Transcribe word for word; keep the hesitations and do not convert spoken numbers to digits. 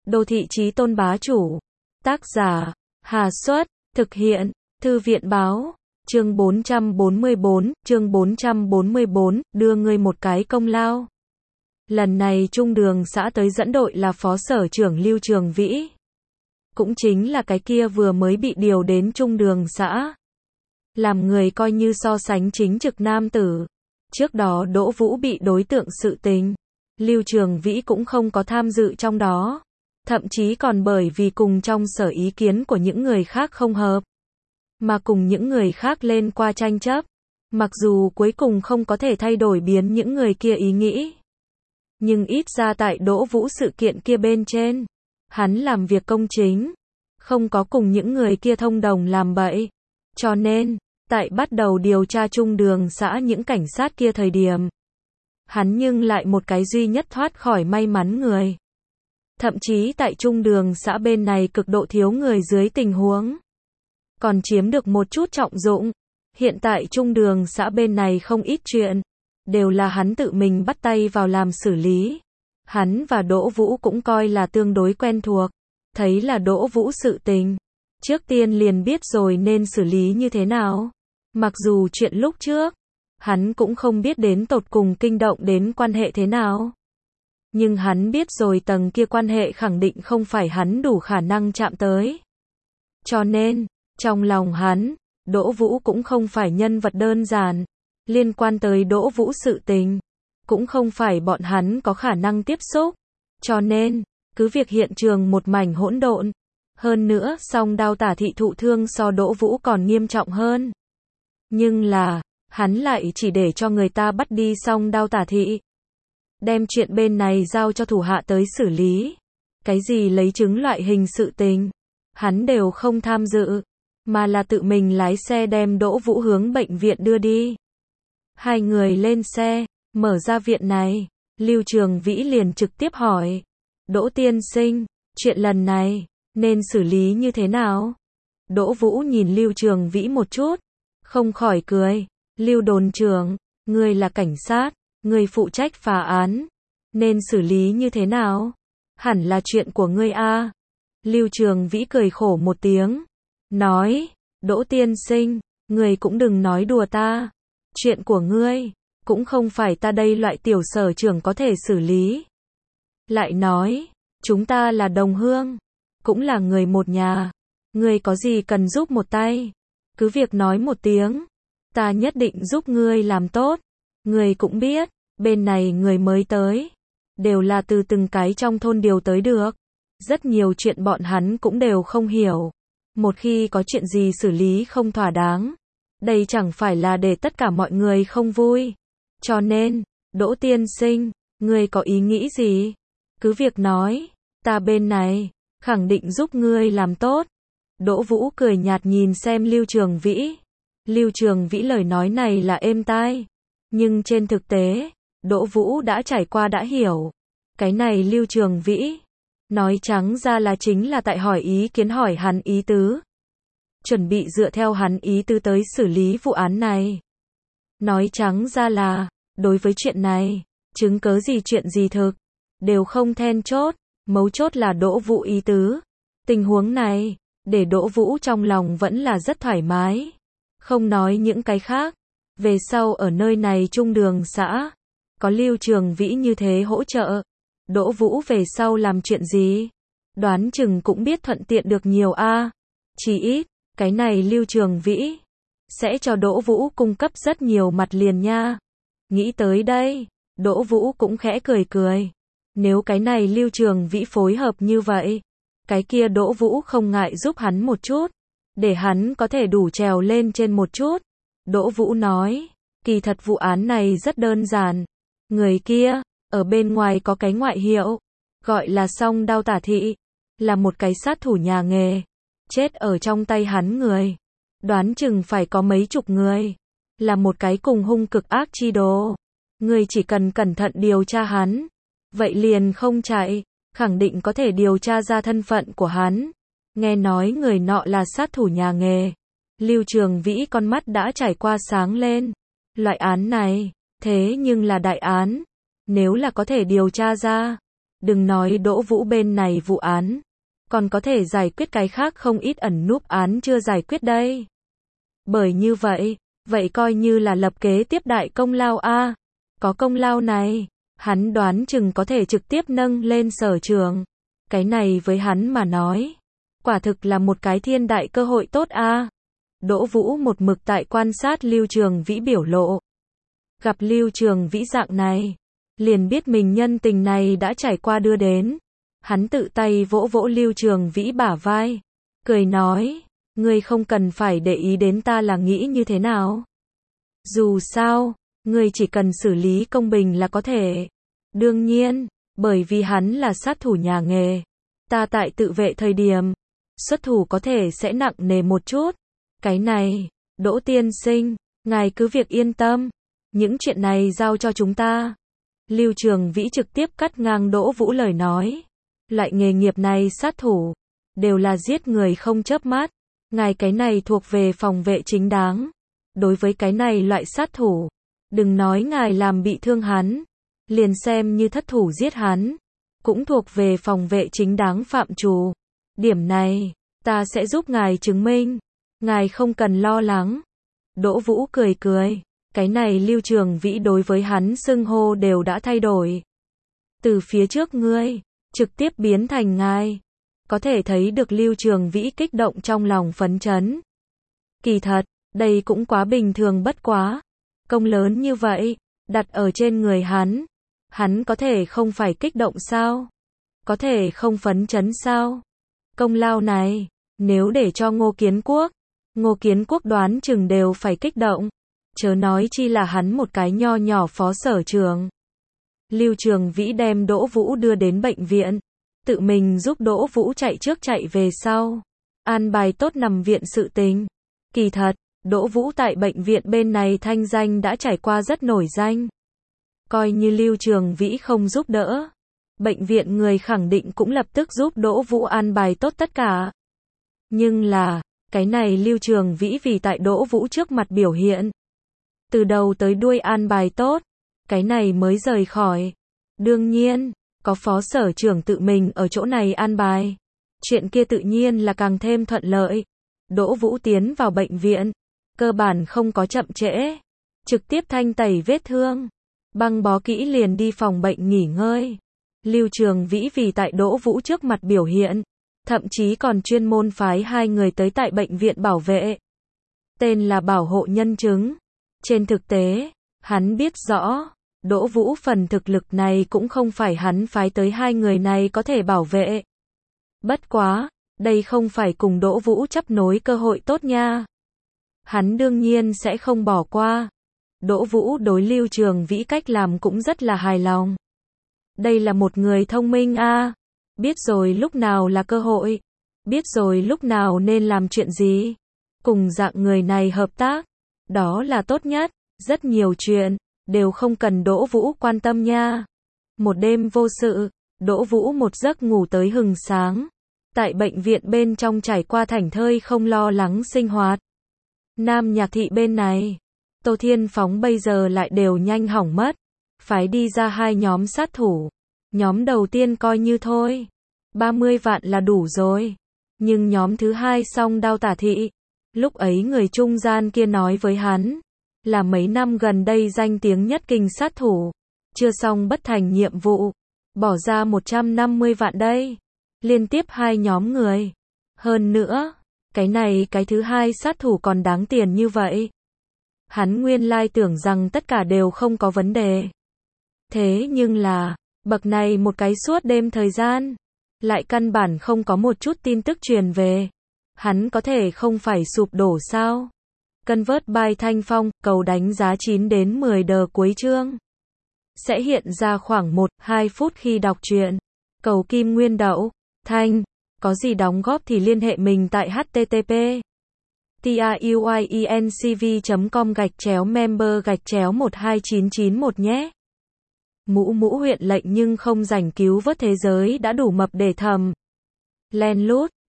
Đô thị chí tôn bá chủ. Tác giả, Hà Xuất, thực hiện, Thư viện báo. Chương bốn trăm bốn mươi bốn, chương bốn trăm bốn mươi bốn, đưa ngươi một cái công lao. Lần này trung đường xã tới dẫn đội là phó sở trưởng Lưu Trường Vĩ. Cũng chính là cái kia vừa mới bị điều đến trung đường xã. Làm người coi như so sánh chính trực nam tử. Trước đó Đỗ Vũ bị đối tượng sự tình. Lưu Trường Vĩ cũng không có tham dự trong đó. Thậm chí còn bởi vì cùng trong sở ý kiến của những người khác không hợp. Mà cùng những người khác lên qua tranh chấp. Mặc dù cuối cùng không có thể thay đổi biến những người kia ý nghĩ. Nhưng ít ra tại Đỗ Vũ sự kiện kia bên trên. Hắn làm việc công chính. Không có cùng những người kia thông đồng làm bậy. Cho nên, tại bắt đầu điều tra trung đường xã những cảnh sát kia thời điểm. Hắn nhưng lại một cái duy nhất thoát khỏi may mắn người. Thậm chí tại trung đường xã bên này cực độ thiếu người dưới tình huống. Còn chiếm được một chút trọng dụng. Hiện tại trung đường xã bên này không ít chuyện. Đều là hắn tự mình bắt tay vào làm xử lý. Hắn và Đỗ Vũ cũng coi là tương đối quen thuộc. Thấy là Đỗ Vũ sự tình. Trước tiên liền biết rồi nên xử lý như thế nào. Mặc dù chuyện lúc trước, hắn cũng không biết đến tột cùng kinh động đến quan hệ thế nào. Nhưng hắn biết rồi tầng kia quan hệ khẳng định không phải hắn đủ khả năng chạm tới. Cho nên, trong lòng hắn, Đỗ Vũ cũng không phải nhân vật đơn giản. Liên quan tới Đỗ Vũ sự tình, cũng không phải bọn hắn có khả năng tiếp xúc. Cho nên, cứ việc hiện trường một mảnh hỗn độn. Hơn nữa, song đao tả thị thụ thương so Đỗ Vũ còn nghiêm trọng hơn. Nhưng là, hắn lại chỉ để cho người ta bắt đi song đao tả thị. Đem chuyện bên này giao cho thủ hạ tới xử lý. Cái gì lấy chứng loại hình sự tình, hắn đều không tham dự. Mà là tự mình lái xe đem Đỗ Vũ hướng bệnh viện đưa đi. Hai người lên xe, mở ra viện này. Lưu Trường Vĩ liền trực tiếp hỏi. Đỗ tiên sinh, chuyện lần này, nên xử lý như thế nào? Đỗ Vũ nhìn Lưu Trường Vĩ một chút. Không khỏi cười. Lưu đồn trưởng, ngươi là cảnh sát, ngươi phụ trách phá án. Nên xử lý như thế nào? Hẳn là chuyện của ngươi a. Lưu Trường Vĩ cười khổ một tiếng. Nói, Đỗ tiên sinh, ngươi cũng đừng nói đùa ta. Chuyện của ngươi, cũng không phải ta đây loại tiểu sở trưởng có thể xử lý. Lại nói, chúng ta là đồng hương, cũng là người một nhà. Ngươi có gì cần giúp một tay, cứ việc nói một tiếng. Ta nhất định giúp ngươi làm tốt. Ngươi cũng biết, bên này người mới tới, đều là từ từng cái trong thôn điều tới được. Rất nhiều chuyện bọn hắn cũng đều không hiểu. Một khi có chuyện gì xử lý không thỏa đáng, đây chẳng phải là để tất cả mọi người không vui. Cho nên, Đỗ tiên sinh, ngươi có ý nghĩ gì? Cứ việc nói, ta bên này, khẳng định giúp ngươi làm tốt. Đỗ Vũ cười nhạt nhìn xem Lưu Trường Vĩ. Lưu Trường Vĩ lời nói này là êm tai. Nhưng trên thực tế, Đỗ Vũ đã trải qua đã hiểu. Cái này Lưu Trường Vĩ, nói trắng ra là chính là tại hỏi ý kiến hỏi hắn ý tứ. Chuẩn bị dựa theo hắn ý tứ tới xử lý vụ án này. Nói trắng ra là, đối với chuyện này, chứng cớ gì chuyện gì thực, đều không then chốt, mấu chốt là Đỗ Vũ ý tứ. Tình huống này, để Đỗ Vũ trong lòng vẫn là rất thoải mái. Không nói những cái khác, về sau ở nơi này trung đường xã, có Lưu Trường Vĩ như thế hỗ trợ, Đỗ Vũ về sau làm chuyện gì, đoán chừng cũng biết thuận tiện được nhiều a. Chỉ ít, cái này Lưu Trường Vĩ sẽ cho Đỗ Vũ cung cấp rất nhiều mặt liền nha. Nghĩ tới đây, Đỗ Vũ cũng khẽ cười cười. Nếu cái này Lưu Trường Vĩ phối hợp như vậy, cái kia Đỗ Vũ không ngại giúp hắn một chút, để hắn có thể đủ trèo lên trên một chút. Đỗ Vũ nói, kỳ thật vụ án này rất đơn giản. Người kia, ở bên ngoài có cái ngoại hiệu, gọi là song đao tả thị, là một cái sát thủ nhà nghề. Chết ở trong tay hắn người, đoán chừng phải có mấy chục người. Là một cái cùng hung cực ác chi đồ. Người chỉ cần cẩn thận điều tra hắn, vậy liền không chạy, khẳng định có thể điều tra ra thân phận của hắn. Nghe nói người nọ là sát thủ nhà nghề. Lưu Trường Vĩ con mắt đã trải qua sáng lên. Loại án này, thế nhưng là đại án. Nếu là có thể điều tra ra, Đừng nói Đỗ Vũ bên này vụ án, còn có thể giải quyết cái khác không ít ẩn núp án chưa giải quyết đây. Bởi như vậy, vậy coi như là lập kế tiếp đại công lao a. Có công lao này, hắn đoán chừng có thể trực tiếp nâng lên sở trường. Cái này với hắn mà nói, quả thực là một cái thiên đại cơ hội tốt a. Đỗ Vũ một mực tại quan sát Lưu Trường Vĩ biểu lộ. Gặp Lưu Trường Vĩ dạng này, liền biết mình nhân tình này đã trải qua đưa đến. Hắn tự tay vỗ vỗ Lưu Trường Vĩ bả vai, cười nói, ngươi không cần phải để ý đến ta là nghĩ như thế nào. Dù sao, ngươi chỉ cần xử lý công bình là có thể. Đương nhiên, bởi vì hắn là sát thủ nhà nghề, ta tại tự vệ thời điểm, xuất thủ có thể sẽ nặng nề một chút. Cái này, Đỗ tiên sinh, ngài cứ việc yên tâm, những chuyện này giao cho chúng ta. Lưu Trường Vĩ trực tiếp cắt ngang Đỗ Vũ lời nói. Loại nghề nghiệp này sát thủ, đều là giết người không chớp mắt. Ngài cái này thuộc về phòng vệ chính đáng. Đối với cái này loại sát thủ, đừng nói ngài làm bị thương hắn, liền xem như thất thủ giết hắn, cũng thuộc về phòng vệ chính đáng phạm trù. Điểm này, ta sẽ giúp ngài chứng minh. Ngài không cần lo lắng. Đỗ Vũ cười cười. Cái này Lưu Trường Vĩ đối với hắn xưng hô đều đã thay đổi. Từ phía trước ngươi, trực tiếp biến thành ngài. Có thể thấy được Lưu Trường Vĩ kích động trong lòng phấn chấn. Kỳ thật, đây cũng quá bình thường bất quá. Công lớn như vậy, đặt ở trên người hắn. Hắn có thể không phải kích động sao? Có thể không phấn chấn sao? Công lao này, nếu để cho Ngô Kiến Quốc, Ngô Kiến Quốc đoán chừng đều phải kích động. Chớ nói chi là hắn một cái nho nhỏ phó sở trường. Lưu Trường Vĩ đem Đỗ Vũ đưa đến bệnh viện, tự mình giúp Đỗ Vũ chạy trước chạy về sau, an bài tốt nằm viện sự tình. Kỳ thật, Đỗ Vũ tại bệnh viện bên này thanh danh đã trải qua rất nổi danh. Coi như Lưu Trường Vĩ không giúp đỡ, bệnh viện người khẳng định cũng lập tức giúp Đỗ Vũ an bài tốt tất cả. Nhưng là, cái này Lưu Trường Vĩ vì tại Đỗ Vũ trước mặt biểu hiện, từ đầu tới đuôi an bài tốt, cái này mới rời khỏi. Đương nhiên, có phó sở trưởng tự mình ở chỗ này an bài, chuyện kia tự nhiên là càng thêm thuận lợi. Đỗ Vũ tiến vào bệnh viện, cơ bản không có chậm trễ, trực tiếp thanh tẩy vết thương, băng bó kỹ liền đi phòng bệnh nghỉ ngơi. Lưu Trường Vĩ vì tại Đỗ Vũ trước mặt biểu hiện, thậm chí còn chuyên môn phái hai người tới tại bệnh viện bảo vệ. Tên là bảo hộ nhân chứng. Trên thực tế, hắn biết rõ, Đỗ Vũ phần thực lực này cũng không phải hắn phái tới hai người này có thể bảo vệ. Bất quá, đây không phải cùng Đỗ Vũ chấp nối cơ hội tốt nha. Hắn đương nhiên sẽ không bỏ qua. Đỗ Vũ đối Lưu Trường Vĩ cách làm cũng rất là hài lòng. Đây là một người thông minh a, biết rồi lúc nào là cơ hội, biết rồi lúc nào nên làm chuyện gì. Cùng dạng người này hợp tác, đó là tốt nhất, rất nhiều chuyện, đều không cần Đỗ Vũ quan tâm nha. Một đêm vô sự, Đỗ Vũ một giấc ngủ tới hừng sáng. Tại bệnh viện bên trong trải qua thảnh thơi không lo lắng sinh hoạt. Nam Nhạc Thị bên này, Tô Thiên Phóng bây giờ lại đều nhanh hỏng mất. Phái đi ra hai nhóm sát thủ. Nhóm đầu tiên coi như thôi, ba mươi vạn là đủ rồi. Nhưng nhóm thứ hai Song Đao Tả Thị, lúc ấy người trung gian kia nói với hắn, là mấy năm gần đây danh tiếng nhất kinh sát thủ, chưa xong bất thành nhiệm vụ, bỏ ra một trăm năm mươi vạn đây. Liên tiếp hai nhóm người. Hơn nữa, cái này cái thứ hai sát thủ còn đáng tiền như vậy. Hắn nguyên lai tưởng rằng tất cả đều không có vấn đề. Thế nhưng là, bậc này một cái suốt đêm thời gian, lại căn bản không có một chút tin tức truyền về. Hắn có thể không phải sụp đổ sao? Convert by Thanh Phong, cầu đánh giá chín đến mười đờ cuối chương. Sẽ hiện ra khoảng một đến hai phút khi đọc truyện. Cầu Kim Nguyên Đậu, Thanh, có gì đóng góp thì liên hệ mình tại http truyencv chấm com gạch chéo member gạch chéo một hai chín chín một nhé. Mũ mũ huyện lệnh nhưng không rảnh cứu vớt thế giới đã đủ mập để thầm. Len lút.